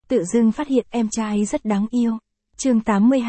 tự dưng phát hiện em trai rất đáng yêu. Chương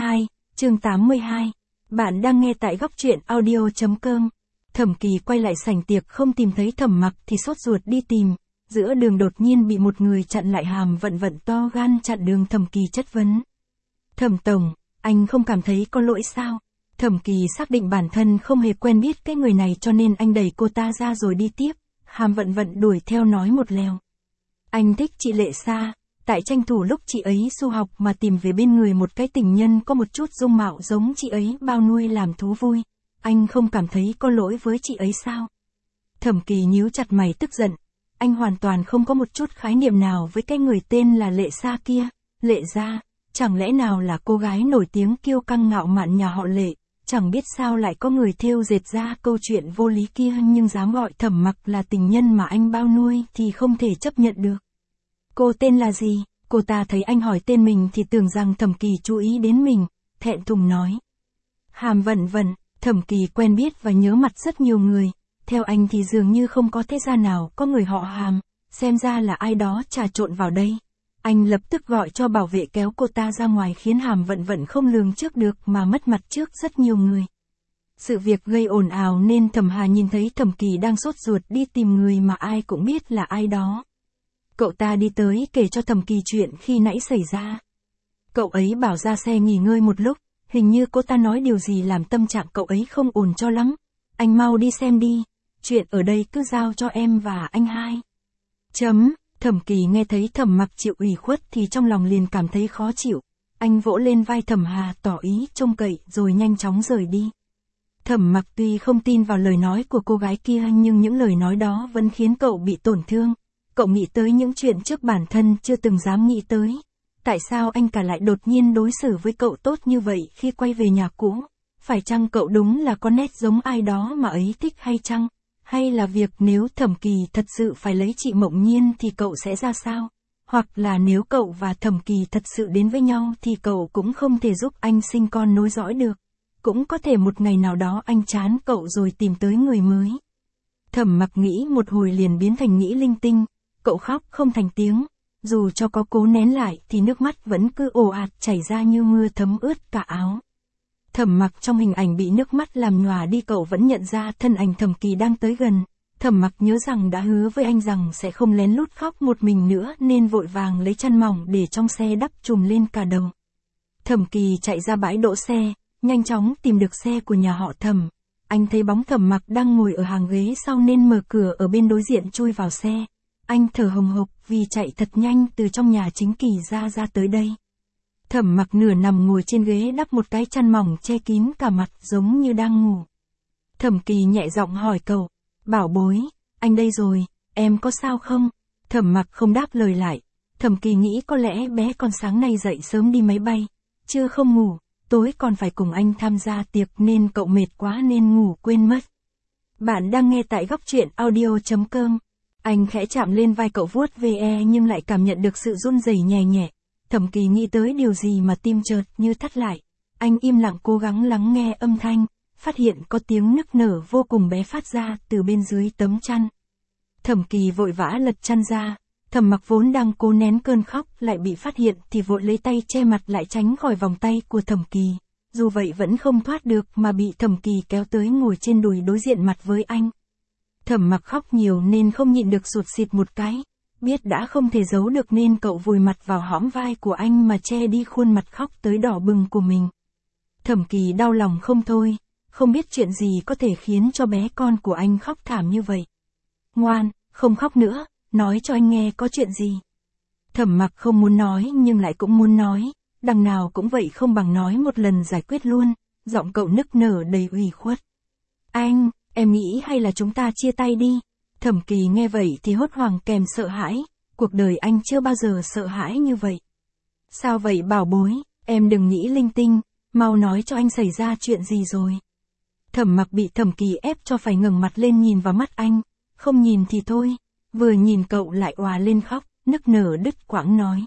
82. Bạn đang nghe tại góc truyện audio.com. Thẩm Kỳ quay lại sảnh tiệc không tìm thấy Thẩm Mặc thì sốt ruột đi tìm. Giữa đường đột nhiên bị một người chặn lại, Hàm Vận Vận to gan chặn đường Thẩm Kỳ chất vấn. Thẩm tổng, anh không cảm thấy có lỗi sao? Thẩm Kỳ xác định bản thân không hề quen biết cái người này cho nên anh đẩy cô ta ra rồi đi tiếp. Hàm Vận Vận đuổi theo nói một lèo. Anh thích chị Lệ Sa, tại tranh thủ lúc chị ấy du học mà tìm về bên người một cái tình nhân có một chút dung mạo giống chị ấy bao nuôi làm thú vui. Anh không cảm thấy có lỗi với chị ấy sao? Thẩm Kỳ nhíu chặt mày tức giận. Anh hoàn toàn không có một chút khái niệm nào với cái người tên là Lệ Sa kia. Lệ Gia, chẳng lẽ nào là cô gái nổi tiếng kiêu căng ngạo mạn nhà họ Lệ? Chẳng biết sao lại có người thêu dệt ra câu chuyện vô lý kia nhưng dám gọi Thẩm Mặc là tình nhân mà anh bao nuôi thì không thể chấp nhận được. Cô tên là gì? Cô ta thấy anh hỏi tên mình thì tưởng rằng Thẩm Kỳ chú ý đến mình, thẹn thùng nói. Hàm Vận Vận. Thẩm Kỳ quen biết và nhớ mặt rất nhiều người, theo anh thì dường như không có thế gia nào có người họ Hàm, xem ra là ai đó trà trộn vào đây. Anh lập tức gọi cho bảo vệ kéo cô ta ra ngoài khiến Hàm Vận Vận không lường trước được mà mất mặt trước rất nhiều người. Sự việc gây ồn ào nên Thẩm Hà nhìn thấy Thẩm Kỳ đang sốt ruột đi tìm người mà ai cũng biết là ai đó. Cậu ta đi tới kể cho Thẩm Kỳ chuyện khi nãy xảy ra. Cậu ấy bảo ra xe nghỉ ngơi một lúc, hình như cô ta nói điều gì làm tâm trạng cậu ấy không ổn cho lắm. Anh mau đi xem đi, chuyện ở đây cứ giao cho em và anh hai. Thẩm Kỳ nghe thấy Thẩm Mặc chịu ủy khuất thì trong lòng liền cảm thấy khó chịu. Anh vỗ lên vai Thẩm Hà tỏ ý trông cậy rồi nhanh chóng rời đi. Thẩm Mặc tuy không tin vào lời nói của cô gái kia nhưng những lời nói đó vẫn khiến cậu bị tổn thương. Cậu nghĩ tới những chuyện trước bản thân chưa từng dám nghĩ tới. Tại sao anh cả lại đột nhiên đối xử với cậu tốt như vậy khi quay về nhà cũ? Phải chăng cậu đúng là có nét giống ai đó mà ấy thích hay chăng? Hay là việc nếu Thẩm Kỳ thật sự phải lấy chị Mộng Nhiên thì cậu sẽ ra sao? Hoặc là nếu cậu và Thẩm Kỳ thật sự đến với nhau thì cậu cũng không thể giúp anh sinh con nối dõi được. Cũng có thể một ngày nào đó anh chán cậu rồi tìm tới người mới. Thẩm Mặc nghĩ một hồi liền biến thành nghĩ linh tinh. Cậu khóc không thành tiếng. Dù cho có cố nén lại thì nước mắt vẫn cứ ồ ạt chảy ra như mưa thấm ướt cả áo. Thẩm Mặc trong hình ảnh bị nước mắt làm nhòa đi, cậu vẫn nhận ra thân ảnh Thẩm Kỳ đang tới gần. Thẩm Mặc nhớ rằng đã hứa với anh rằng sẽ không lén lút khóc một mình nữa nên vội vàng lấy chăn mỏng để trong xe đắp trùm lên cả đầu. Thẩm Kỳ chạy ra bãi đỗ xe, nhanh chóng tìm được xe của nhà họ Thẩm. Anh thấy bóng Thẩm Mặc đang ngồi ở hàng ghế sau nên mở cửa ở bên đối diện chui vào xe. Anh thở hồng hộc vì chạy thật nhanh từ trong nhà chính Kỳ ra tới đây. Thẩm Mặc nửa nằm ngồi trên ghế đắp một cái chăn mỏng che kín cả mặt giống như đang ngủ. Thẩm Kỳ nhẹ giọng hỏi cậu, bảo bối, anh đây rồi, em có sao không? Thẩm Mặc không đáp lời lại. Thẩm Kỳ nghĩ có lẽ bé con sáng nay dậy sớm đi máy bay, chưa không ngủ, tối còn phải cùng anh tham gia tiệc nên cậu mệt quá nên ngủ quên mất. Bạn đang nghe tại góc truyện audio.com. Anh khẽ chạm lên vai cậu vuốt ve nhưng lại cảm nhận được sự run rẩy nhẹ nhẹ. Thẩm Kỳ nghĩ tới điều gì mà tim chợt như thắt lại. Anh im lặng cố gắng lắng nghe âm thanh, phát hiện có tiếng nức nở vô cùng bé phát ra từ bên dưới tấm chăn. Thẩm Kỳ vội vã lật chăn ra. Thẩm Mặc vốn đang cố nén cơn khóc lại bị phát hiện thì vội lấy tay che mặt lại tránh khỏi vòng tay của Thẩm Kỳ. Dù vậy vẫn không thoát được mà bị Thẩm Kỳ kéo tới ngồi trên đùi đối diện mặt với anh. Thẩm Mặc khóc nhiều nên không nhịn được sụt sịt một cái. Biết đã không thể giấu được nên cậu vùi mặt vào hõm vai của anh mà che đi khuôn mặt khóc tới đỏ bừng của mình. Thẩm Kỳ đau lòng không thôi, không biết chuyện gì có thể khiến cho bé con của anh khóc thảm như vậy. Ngoan, không khóc nữa, nói cho anh nghe có chuyện gì. Thẩm Mặc không muốn nói nhưng lại cũng muốn nói, đằng nào cũng vậy không bằng nói một lần giải quyết luôn, giọng cậu nức nở đầy ủy khuất. Anh, em nghĩ hay là chúng ta chia tay đi. Thẩm Kỳ nghe vậy thì hốt hoảng kèm sợ hãi, cuộc đời anh chưa bao giờ sợ hãi như vậy. Sao vậy bảo bối, em đừng nghĩ linh tinh, mau nói cho anh xảy ra chuyện gì rồi. Thẩm Mặc bị Thẩm Kỳ ép cho phải ngẩng mặt lên nhìn vào mắt anh, không nhìn thì thôi, vừa nhìn cậu lại òa lên khóc, nức nở đứt quãng nói.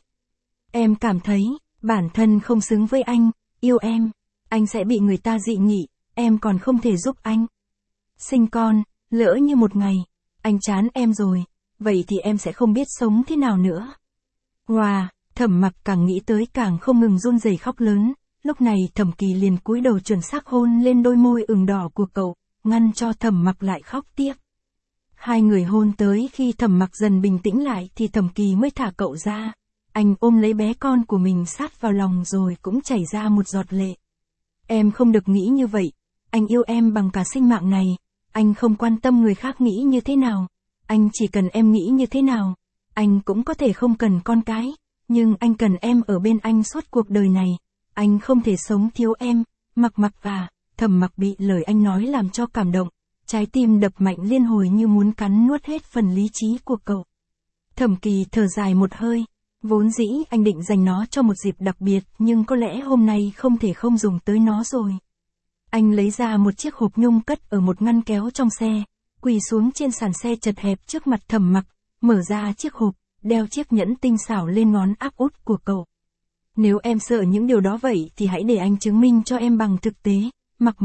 Em cảm thấy, bản thân không xứng với anh, yêu em, anh sẽ bị người ta dị nghị, em còn không thể giúp anh sinh con, lỡ như một ngày anh chán em rồi, vậy thì em sẽ không biết sống thế nào nữa. Wow, Thẩm Mặc càng nghĩ tới càng không ngừng run rẩy khóc lớn, lúc này Thẩm Kỳ liền cúi đầu chuẩn xác hôn lên đôi môi ửng đỏ của cậu, ngăn cho Thẩm Mặc lại khóc tiếp. Hai người hôn tới khi Thẩm Mặc dần bình tĩnh lại thì Thẩm Kỳ mới thả cậu ra. Anh ôm lấy bé con của mình sát vào lòng rồi cũng chảy ra một giọt lệ. Em không được nghĩ như vậy, anh yêu em bằng cả sinh mạng này, anh không quan tâm người khác nghĩ như thế nào, anh chỉ cần em nghĩ như thế nào, anh cũng có thể không cần con cái, nhưng anh cần em ở bên anh suốt cuộc đời này, anh không thể sống thiếu em. Mặc và Thẩm Mặc bị lời anh nói làm cho cảm động, trái tim đập mạnh liên hồi như muốn cắn nuốt hết phần lý trí của cậu. Thẩm Kỳ thở dài một hơi, vốn dĩ anh định dành nó cho một dịp đặc biệt nhưng có lẽ hôm nay không thể không dùng tới nó rồi. Anh lấy ra một chiếc hộp nhung cất ở một ngăn kéo trong xe, quỳ xuống trên sàn xe chật hẹp trước mặt Thẩm Mặc, mở ra chiếc hộp, đeo chiếc nhẫn tinh xảo lên ngón áp út của cậu. Nếu em sợ những điều đó vậy thì hãy để anh chứng minh cho em bằng thực tế. Mặc.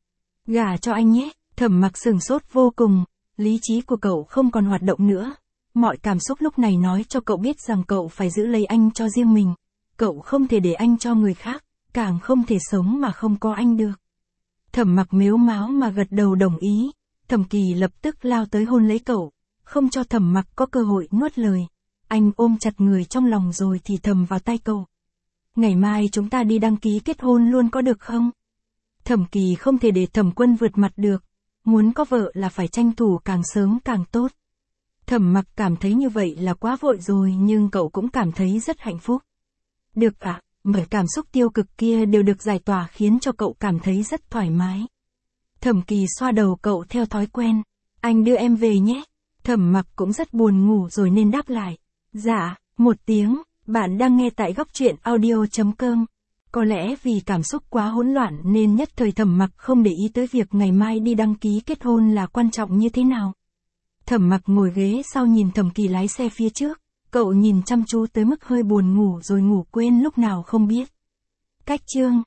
Gả cho anh nhé. Thẩm Mặc sửng sốt vô cùng, lý trí của cậu không còn hoạt động nữa. Mọi cảm xúc lúc này nói cho cậu biết rằng cậu phải giữ lấy anh cho riêng mình. Cậu không thể để anh cho người khác, càng không thể sống mà không có anh được. Thẩm Mặc mếu máo mà gật đầu đồng ý. Thẩm Kỳ lập tức lao tới hôn lấy cậu, không cho Thẩm Mặc có cơ hội nuốt lời. Anh ôm chặt người trong lòng rồi thì thầm vào tai cậu. Ngày mai chúng ta đi đăng ký kết hôn luôn có được không? Thẩm Kỳ không thể để Thẩm Quân vượt mặt được. Muốn có vợ là phải tranh thủ càng sớm càng tốt. Thẩm Mặc cảm thấy như vậy là quá vội rồi nhưng cậu cũng cảm thấy rất hạnh phúc. Được ạ, bởi cảm xúc tiêu cực kia đều được giải tỏa khiến cho cậu cảm thấy rất thoải mái. Thẩm Kỳ xoa đầu cậu theo thói quen. Anh đưa em về nhé. Thẩm Mặc cũng rất buồn ngủ rồi nên đáp lại. Dạ, một tiếng. Bạn đang nghe tại góc truyện audio.com. Có lẽ vì cảm xúc quá hỗn loạn nên nhất thời Thẩm Mặc không để ý tới việc ngày mai đi đăng ký kết hôn là quan trọng như thế nào. Thẩm Mặc ngồi ghế sau nhìn Thẩm Kỳ lái xe phía trước, cậu nhìn chăm chú tới mức hơi buồn ngủ rồi ngủ quên lúc nào không biết. Cách chương